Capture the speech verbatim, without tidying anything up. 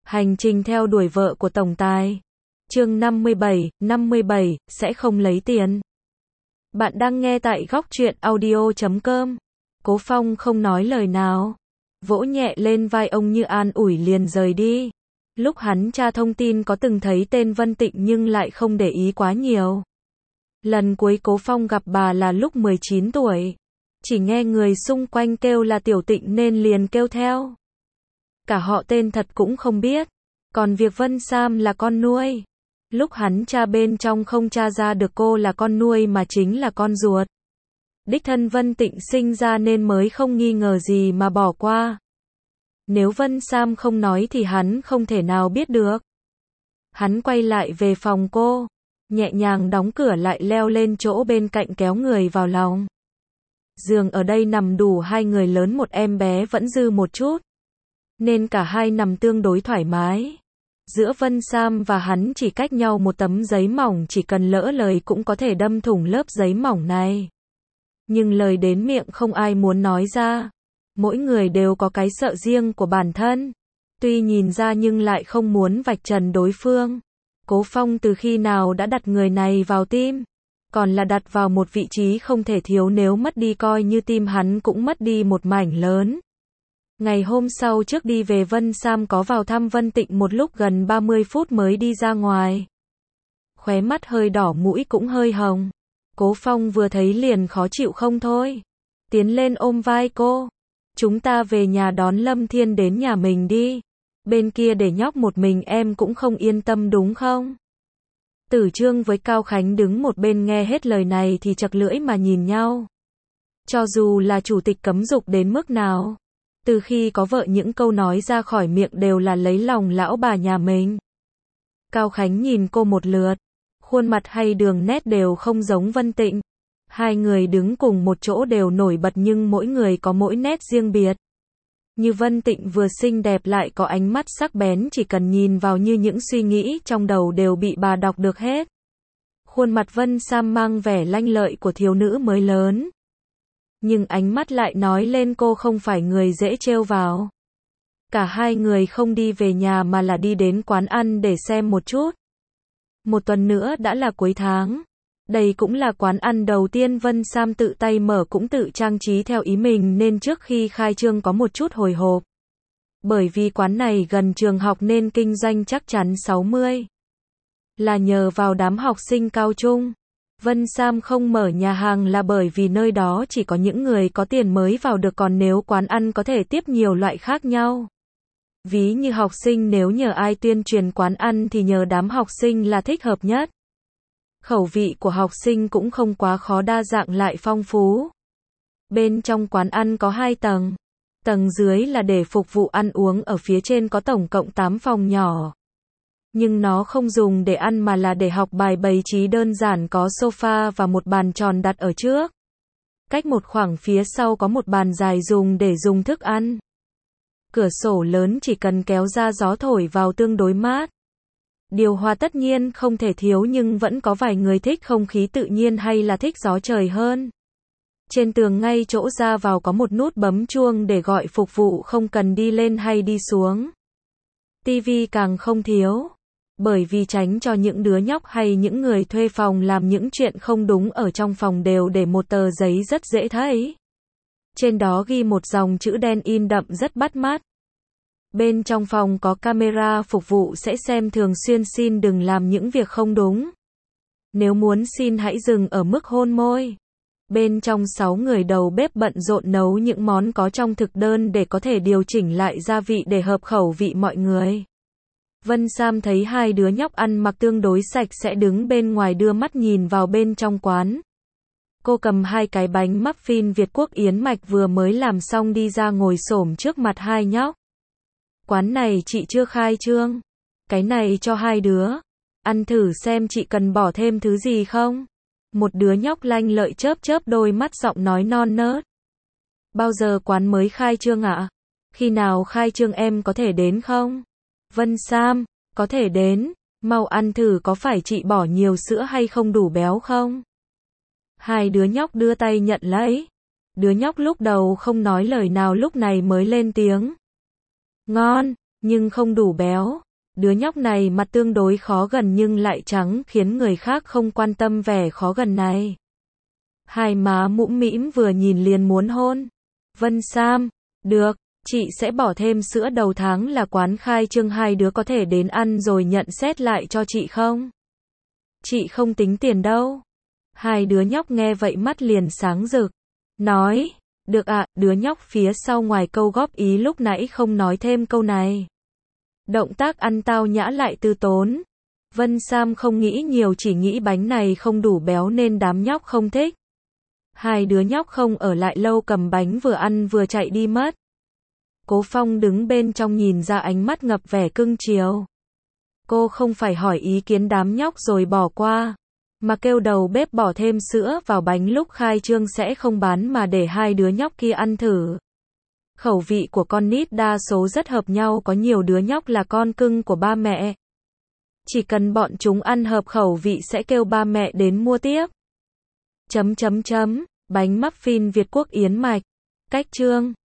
Hành trình theo đuổi vợ của tổng tài. Chương năm mươi bảy, năm mươi bảy, sẽ không lấy tiền. Bạn đang nghe tại góc truyện audio chấm com. Cố Phong không nói lời nào, vỗ nhẹ lên vai ông như an ủi liền rời đi. Lúc hắn tra thông tin có từng thấy tên Vân Tịnh nhưng lại không để ý quá nhiều. Lần cuối Cố Phong gặp bà là lúc mười chín tuổi. Chỉ nghe người xung quanh kêu là Tiểu Tịnh nên liền kêu theo. Cả họ tên thật cũng không biết. Còn việc Vân Sam là con nuôi. Lúc hắn tra bên trong không tra ra được cô là con nuôi mà chính là con ruột. Đích thân Vân Tịnh sinh ra nên mới không nghi ngờ gì mà bỏ qua. Nếu Vân Sam không nói thì hắn không thể nào biết được. Hắn quay lại về phòng cô, nhẹ nhàng đóng cửa lại leo lên chỗ bên cạnh kéo người vào lòng. Giường ở đây nằm đủ hai người lớn một em bé vẫn dư một chút. Nên cả hai nằm tương đối thoải mái. Giữa Vân Sam và hắn chỉ cách nhau một tấm giấy mỏng, chỉ cần lỡ lời cũng có thể đâm thủng lớp giấy mỏng này. Nhưng lời đến miệng không ai muốn nói ra. Mỗi người đều có cái sợ riêng của bản thân. Tuy nhìn ra nhưng lại không muốn vạch trần đối phương. Cố Phong từ khi nào đã đặt người này vào tim. Còn là đặt vào một vị trí không thể thiếu, nếu mất đi coi như tim hắn cũng mất đi một mảnh lớn. Ngày hôm sau trước đi về Vân Sam có vào thăm Vân Tịnh một lúc gần ba mươi phút mới đi ra ngoài. Khóe mắt hơi đỏ, mũi cũng hơi hồng. Cố Phong vừa thấy liền khó chịu không thôi. Tiến lên ôm vai cô. Chúng ta về nhà đón Lâm Thiên đến nhà mình đi. Bên kia để nhóc một mình em cũng không yên tâm đúng không? Tử Trương với Cao Khánh đứng một bên nghe hết lời này thì chật lưỡi mà nhìn nhau. Cho dù là chủ tịch cấm dục đến mức nào, từ khi có vợ những câu nói ra khỏi miệng đều là lấy lòng lão bà nhà mình. Cao Khánh nhìn cô một lượt, khuôn mặt hay đường nét đều không giống Vân Tịnh. Hai người đứng cùng một chỗ đều nổi bật nhưng mỗi người có mỗi nét riêng biệt. Như Vân Tịnh vừa xinh đẹp lại có ánh mắt sắc bén, chỉ cần nhìn vào như những suy nghĩ trong đầu đều bị bà đọc được hết. Khuôn mặt Vân Sam mang vẻ lanh lợi của thiếu nữ mới lớn. Nhưng ánh mắt lại nói lên cô không phải người dễ trêu vào. Cả hai người không đi về nhà mà là đi đến quán ăn để xem một chút. Một tuần nữa đã là cuối tháng. Đây cũng là quán ăn đầu tiên Vân Sam tự tay mở cũng tự trang trí theo ý mình nên trước khi khai trương có một chút hồi hộp. Bởi vì quán này gần trường học nên kinh doanh chắc chắn sáu mươi. Là nhờ vào đám học sinh cao trung. Vân Sam không mở nhà hàng là bởi vì nơi đó chỉ có những người có tiền mới vào được, còn nếu quán ăn có thể tiếp nhiều loại khác nhau. Ví như học sinh nếu nhờ ai tuyên truyền quán ăn thì nhờ đám học sinh là thích hợp nhất. Khẩu vị của học sinh cũng không quá khó, đa dạng lại phong phú. Bên trong quán ăn có hai tầng. Tầng dưới là để phục vụ ăn uống, ở phía trên có tổng cộng tám phòng nhỏ. Nhưng nó không dùng để ăn mà là để học bài, bày trí đơn giản, có sofa và một bàn tròn đặt ở trước. Cách một khoảng phía sau có một bàn dài dùng để dùng thức ăn. Cửa sổ lớn chỉ cần kéo ra gió thổi vào tương đối mát. Điều hòa tất nhiên không thể thiếu nhưng vẫn có vài người thích không khí tự nhiên hay là thích gió trời hơn. Trên tường ngay chỗ ra vào có một nút bấm chuông để gọi phục vụ, không cần đi lên hay đi xuống. Tivi càng không thiếu. Bởi vì tránh cho những đứa nhóc hay những người thuê phòng làm những chuyện không đúng, ở trong phòng đều để một tờ giấy rất dễ thấy. Trên đó ghi một dòng chữ đen in đậm rất bắt mắt. Bên trong phòng có camera phục vụ sẽ xem thường xuyên, xin đừng làm những việc không đúng. Nếu muốn xin hãy dừng ở mức hôn môi. Bên trong sáu người đầu bếp bận rộn nấu những món có trong thực đơn để có thể điều chỉnh lại gia vị để hợp khẩu vị mọi người. Vân Sam thấy hai đứa nhóc ăn mặc tương đối sạch sẽ đứng bên ngoài đưa mắt nhìn vào bên trong quán. Cô cầm hai cái bánh muffin Việt Quốc yến mạch vừa mới làm xong đi ra ngồi xổm trước mặt hai nhóc. Quán này chị chưa khai trương. Cái này cho hai đứa. Ăn thử xem chị cần bỏ thêm thứ gì không? Một đứa nhóc lanh lợi chớp chớp đôi mắt, giọng nói non nớt. Bao giờ quán mới khai trương ạ? Khi nào khai trương em có thể đến không? Vân Sam, có thể đến. Mau ăn thử có phải chị bỏ nhiều sữa hay không, đủ béo không? Hai đứa nhóc đưa tay nhận lấy. Đứa nhóc lúc đầu không nói lời nào lúc này mới lên tiếng. Ngon, nhưng không đủ béo. Đứa nhóc này mặt tương đối khó gần nhưng lại trắng khiến người khác không quan tâm vẻ khó gần này. Hai má mũm mĩm vừa nhìn liền muốn hôn. Vân Sam, được, chị sẽ bỏ thêm sữa đầu tháng là quán khai trương hai đứa có thể đến ăn rồi nhận xét lại cho chị không? Chị không tính tiền đâu. Hai đứa nhóc nghe vậy mắt liền sáng rực. Nói, được ạ, à, đứa nhóc phía sau ngoài câu góp ý lúc nãy không nói thêm câu này. Động tác ăn tao nhã lại tư tốn. Vân Sam không nghĩ nhiều chỉ nghĩ bánh này không đủ béo nên đám nhóc không thích. Hai đứa nhóc không ở lại lâu cầm bánh vừa ăn vừa chạy đi mất. Cố Phong đứng bên trong nhìn ra ánh mắt ngập vẻ cưng chiều. Cô không phải hỏi ý kiến đám nhóc rồi bỏ qua, mà kêu đầu bếp bỏ thêm sữa vào bánh lúc khai trương sẽ không bán mà để hai đứa nhóc kia ăn thử. Khẩu vị của con nít đa số rất hợp nhau, có nhiều đứa nhóc là con cưng của ba mẹ. Chỉ cần bọn chúng ăn hợp khẩu vị sẽ kêu ba mẹ đến mua tiếp. Chấm chấm chấm, bánh muffin Việt Quốc yến mạch. Cách chương